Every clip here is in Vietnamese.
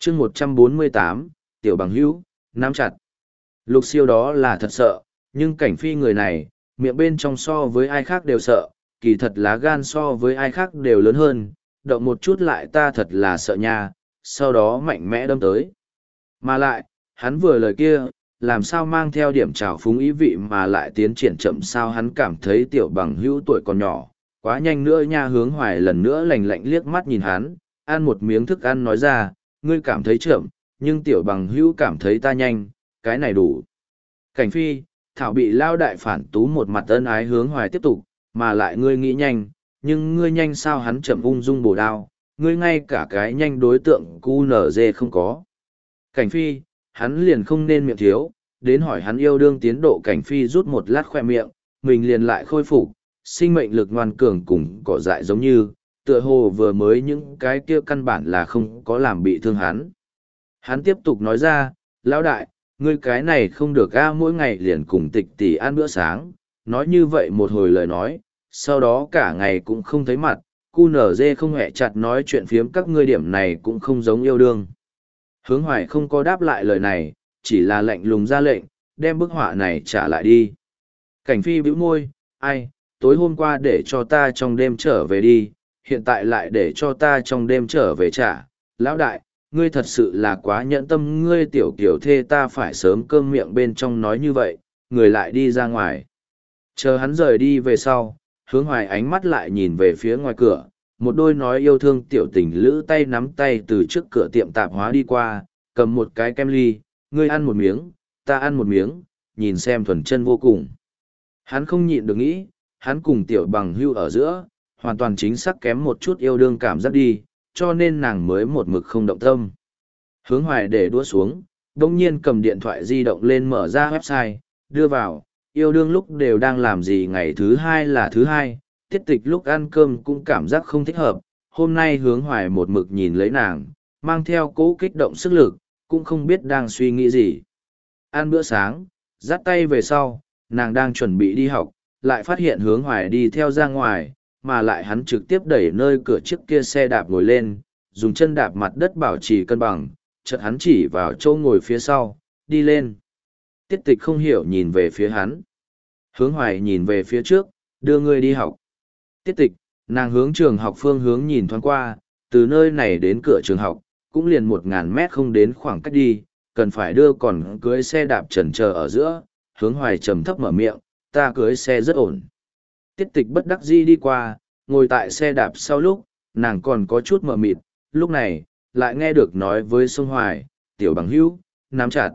chương 148, tiểu bằng hữu, nắm chặt. Lục siêu đó là thật sợ, nhưng cảnh phi người này, miệng bên trong so với ai khác đều sợ, kỳ thật lá gan so với ai khác đều lớn hơn, động một chút lại ta thật là sợ nha, sau đó mạnh mẽ đâm tới. Mà lại, hắn vừa lời kia, làm sao mang theo điểm trào phúng ý vị mà lại tiến triển chậm sao hắn cảm thấy tiểu bằng hữu tuổi còn nhỏ, quá nhanh nữa nha. Hướng Hoài lần nữa lạnh lạnh liếc mắt nhìn hắn, ăn một miếng thức ăn nói ra, ngươi cảm thấy chậm, nhưng tiểu bằng hữu cảm thấy ta nhanh, cái này đủ. Cảnh phi, Thảo bị lao đại phản tú một mặt ân ái. Hướng Hoài tiếp tục, mà lại ngươi nghĩ nhanh, nhưng ngươi nhanh sao hắn chậm ung dung bổ đao, ngươi ngay cả cái nhanh đối tượng QNZ không có. Cảnh phi, hắn liền không nên miệng thiếu, đến hỏi hắn yêu đương tiến độ. Cảnh phi rút một lát khoe miệng, mình liền lại khôi phục, sinh mệnh lực ngoan cường cùng cỏ dại giống như, tựa hồ vừa mới những cái kia căn bản là không có làm bị thương hắn. Hắn tiếp tục nói ra, lão đại, ngươi cái này không được a, mỗi ngày liền cùng tịch tỷ ăn bữa sáng, nói như vậy một hồi lời nói, sau đó cả ngày cũng không thấy mặt, QNZ không hẹ chặt nói chuyện phiếm các ngươi điểm này cũng không giống yêu đương. Hướng Hoài không có đáp lại lời này, chỉ là lạnh lùng ra lệnh, đem bức họa này trả lại đi. Cảnh phi bĩu môi, ai, tối hôm qua để cho ta trong đêm trở về đi, hiện tại lại để cho ta trong đêm trở về trả. Lão đại, ngươi thật sự là quá nhẫn tâm, ngươi tiểu kiểu thê ta phải sớm cơm miệng bên trong nói như vậy, người lại đi ra ngoài. Chờ hắn rời đi về sau, Hướng Hoài ánh mắt lại nhìn về phía ngoài cửa, một đôi nói yêu thương tiểu tình lữ tay nắm tay từ trước cửa tiệm tạp hóa đi qua, cầm một cái kem ly, ngươi ăn một miếng, ta ăn một miếng, nhìn xem thuần chân vô cùng. Hắn không nhịn được nghĩ, hắn cùng tiểu bằng hưu ở giữa, hoàn toàn chính xác kém một chút yêu đương cảm giác đi, cho nên nàng mới một mực không động tâm. Hướng Hoài để đũa xuống, đồng nhiên cầm điện thoại di động lên mở ra website, đưa vào, yêu đương lúc đều đang làm gì. Ngày thứ hai là thứ hai, tiết tịch lúc ăn cơm cũng cảm giác không thích hợp. Hôm nay Hướng Hoài một mực nhìn lấy nàng, mang theo cố kích động sức lực, cũng không biết đang suy nghĩ gì. Ăn bữa sáng, dắt tay về sau, nàng đang chuẩn bị đi học, lại phát hiện Hướng Hoài đi theo ra ngoài, mà lại hắn trực tiếp đẩy nơi cửa trước kia xe đạp ngồi lên, dùng chân đạp mặt đất bảo trì cân bằng, chợt hắn chỉ vào chỗ ngồi phía sau, đi lên. Tiết tịch không hiểu nhìn về phía hắn. Hướng Hoài nhìn về phía trước, đưa ngươi đi học. Tiết tịch, nàng hướng trường học phương hướng nhìn thoáng qua, từ nơi này đến cửa trường học, cũng liền 1.000 mét không đến khoảng cách đi, cần phải đưa còn cưới xe đạp chần chờ ở giữa. Hướng Hoài trầm thấp mở miệng, ta cưới xe rất ổn. Tiết tịch bất đắc dĩ đi qua, ngồi tại xe đạp sau lúc, nàng còn có chút mờ mịt, lúc này, lại nghe được nói với Sông Hoài, tiểu bằng hữu, nắm chặt.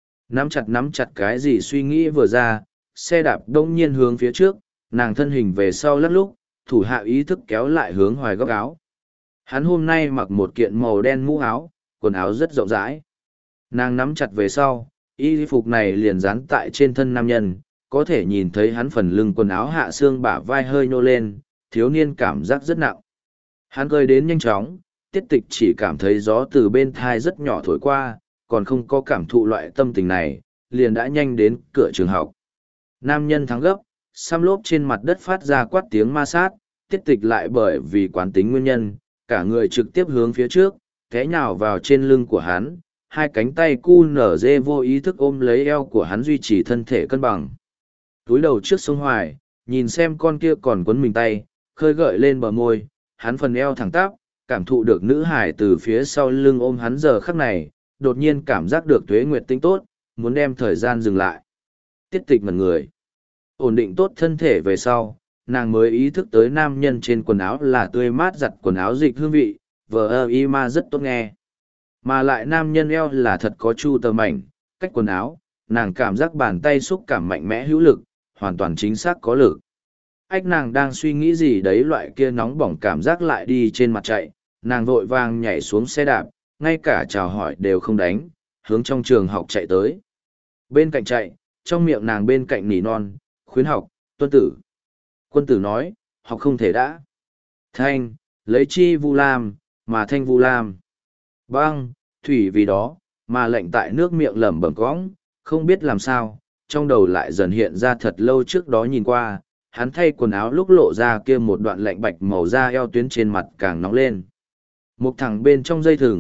Nắm chặt cái gì suy nghĩ vừa ra, xe đạp đông nhiên hướng phía trước, nàng thân hình về sau lắc lúc, thủ hạ ý thức kéo lại Hướng Hoài góc áo. Hắn hôm nay mặc một kiện màu đen mũ áo, quần áo rất rộng rãi. Nàng nắm chặt về sau, y phục này liền dán tại trên thân nam nhân, có thể nhìn thấy hắn phần lưng quần áo hạ xương bả vai hơi nhô lên, thiếu niên cảm giác rất nặng. Hắn cười đến nhanh chóng, tiết tịch chỉ cảm thấy gió từ bên thai rất nhỏ thổi qua, còn không có cảm thụ loại tâm tình này, liền đã nhanh đến cửa trường học. Nam nhân thắng gấp, xăm lốp trên mặt đất phát ra quát tiếng ma sát, tiết tịch lại bởi vì quán tính nguyên nhân, cả người trực tiếp hướng phía trước, té nhào vào trên lưng của hắn, hai cánh tay cu nở dê vô ý thức ôm lấy eo của hắn duy trì thân thể cân bằng. Túi đầu trước Sông Hoài, nhìn xem con kia còn quấn mình tay, khơi gợi lên bờ môi, hắn phần eo thẳng tắp, cảm thụ được nữ hải từ phía sau lưng ôm hắn giờ khắc này, đột nhiên cảm giác được tuế nguyệt tinh tốt, muốn đem thời gian dừng lại. Tiết tịch ngẩn người. Ổn định tốt thân thể về sau, nàng mới ý thức tới nam nhân trên quần áo là tươi mát giặt quần áo dịch hương vị, vờ y ma rất tốt nghe. Mà lại nam nhân eo là thật có chu tờ mảnh, cách quần áo, nàng cảm giác bàn tay xúc cảm mạnh mẽ hữu lực, hoàn toàn chính xác có lực. Ách nàng đang suy nghĩ gì đấy, loại kia nóng bỏng cảm giác lại đi trên mặt chạy, nàng vội vàng nhảy xuống xe đạp, ngay cả chào hỏi đều không đánh, hướng trong trường học chạy tới. Bên cạnh chạy, trong miệng nàng bên cạnh nỉ non, khuyến học, tuân tử. Quân tử nói, học không thể đã. Thanh, lấy chi vu lam, mà thanh vu lam. Băng, thủy vì đó, mà lệnh tại nước miệng lẩm bẩm cõng, không biết làm sao, trong đầu lại dần hiện ra thật lâu trước đó nhìn qua, hắn thay quần áo lúc lộ ra kia một đoạn lạnh bạch màu da eo tuyến trên mặt càng nóng lên. Một thằng bên trong dây thừng,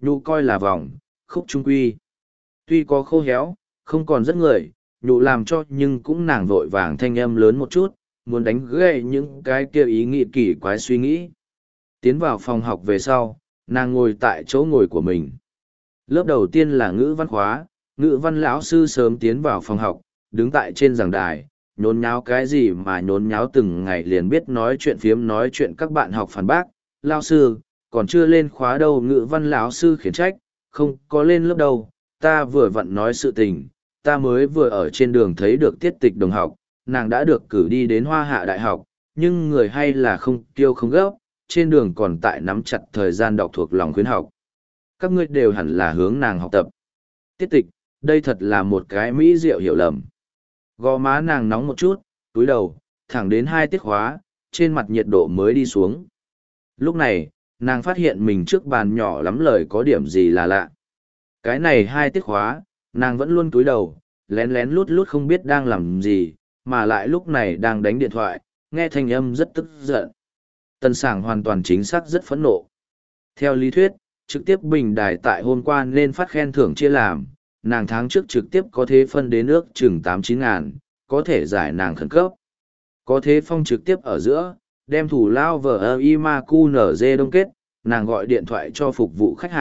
nhụ coi là vòng, khúc trung quy. Tuy có khô héo, không còn rất người, nhụ làm cho nhưng cũng nàng vội vàng thanh âm lớn một chút, muốn đánh gậy những cái kia ý nghĩ kỳ quái suy nghĩ. Tiến vào phòng học về sau, nàng ngồi tại chỗ ngồi của mình. Lớp đầu tiên là ngữ văn khóa, ngữ văn lão sư sớm tiến vào phòng học, đứng tại trên giảng đài, nhốn nháo cái gì mà nhốn nháo từng ngày liền biết nói chuyện phiếm nói chuyện các bạn học phản bác. Lão sư, còn chưa lên khóa đâu, ngữ văn lão sư khiển trách, không có lên lớp đâu, ta vừa vặn nói sự tình, ta mới vừa ở trên đường thấy được Tiết Tịch đồng học, nàng đã được cử đi đến Hoa Hạ Đại học, nhưng người hay là không tiêu không gấp, trên đường còn tại nắm chặt thời gian đọc thuộc lòng khuyến học. Các ngươi đều hẳn là hướng nàng học tập. Tiết Tịch, đây thật là một cái mỹ diệu hiểu lầm. Gò má nàng nóng một chút, túi đầu, thẳng đến 2 tiết khóa, trên mặt nhiệt độ mới đi xuống. Lúc này, nàng phát hiện mình trước bàn nhỏ lắm lời có điểm gì là lạ. Cái này 2 tiết khóa, nàng vẫn luôn túi đầu, lén lén lút lút không biết đang làm gì, mà lại lúc này đang đánh điện thoại, nghe thanh âm rất tức giận. Tần Sảng hoàn toàn chính xác rất phẫn nộ. Theo lý thuyết, trực tiếp bình đài tại hôm qua nên phát khen thưởng chia làm, nàng tháng trước trực tiếp có thế phân đến ước chừng 8-9 ngàn, có thể giải nàng khẩn cấp. Có thế phong trực tiếp ở giữa, đem thủ lao vờ ima cu nở dê đông kết, nàng gọi điện thoại cho phục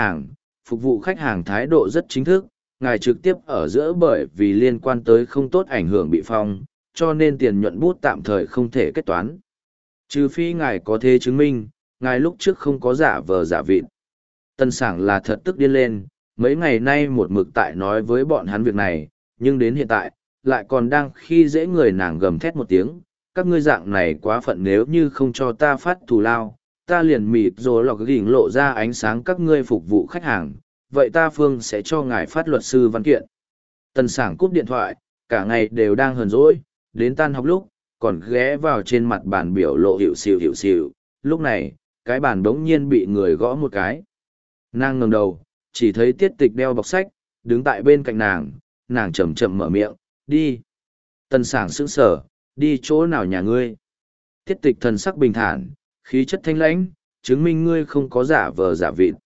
vụ khách hàng thái độ rất chính thức, ngài trực tiếp ở giữa bởi vì liên quan tới không tốt ảnh hưởng bị phong, cho nên tiền nhuận bút tạm thời không thể kết toán. Trừ phi ngài có thế chứng minh, ngài lúc trước không có giả vờ giả vịt. Tân Sảng là thật tức điên lên, mấy ngày nay một mực tại nói với bọn hắn việc này, nhưng đến hiện tại, lại còn đang khi dễ người nàng gầm thét một tiếng, các ngươi dạng này quá phận, nếu như không cho ta phát thù lao, ta liền mịt rồi lọc gỉnh lộ ra ánh sáng các ngươi phục vụ khách hàng, vậy ta Phương sẽ cho ngài phát luật sư văn kiện. Tân Sảng cúp điện thoại, cả ngày đều đang hờn dỗi, đến tan học lúc, còn ghé vào trên mặt bàn biểu lộ hiệu xìu, lúc này, cái bàn đống nhiên bị người gõ một cái. Nàng ngẩng đầu, chỉ thấy Tiết Tịch đeo bọc sách, đứng tại bên cạnh nàng chậm chậm mở miệng, đi. Tân Sảng sững sờ, đi chỗ nào nhà ngươi? Tiết Tịch thần sắc bình thản, khí chất thanh lãnh, chứng minh ngươi không có giả vờ giả vịt.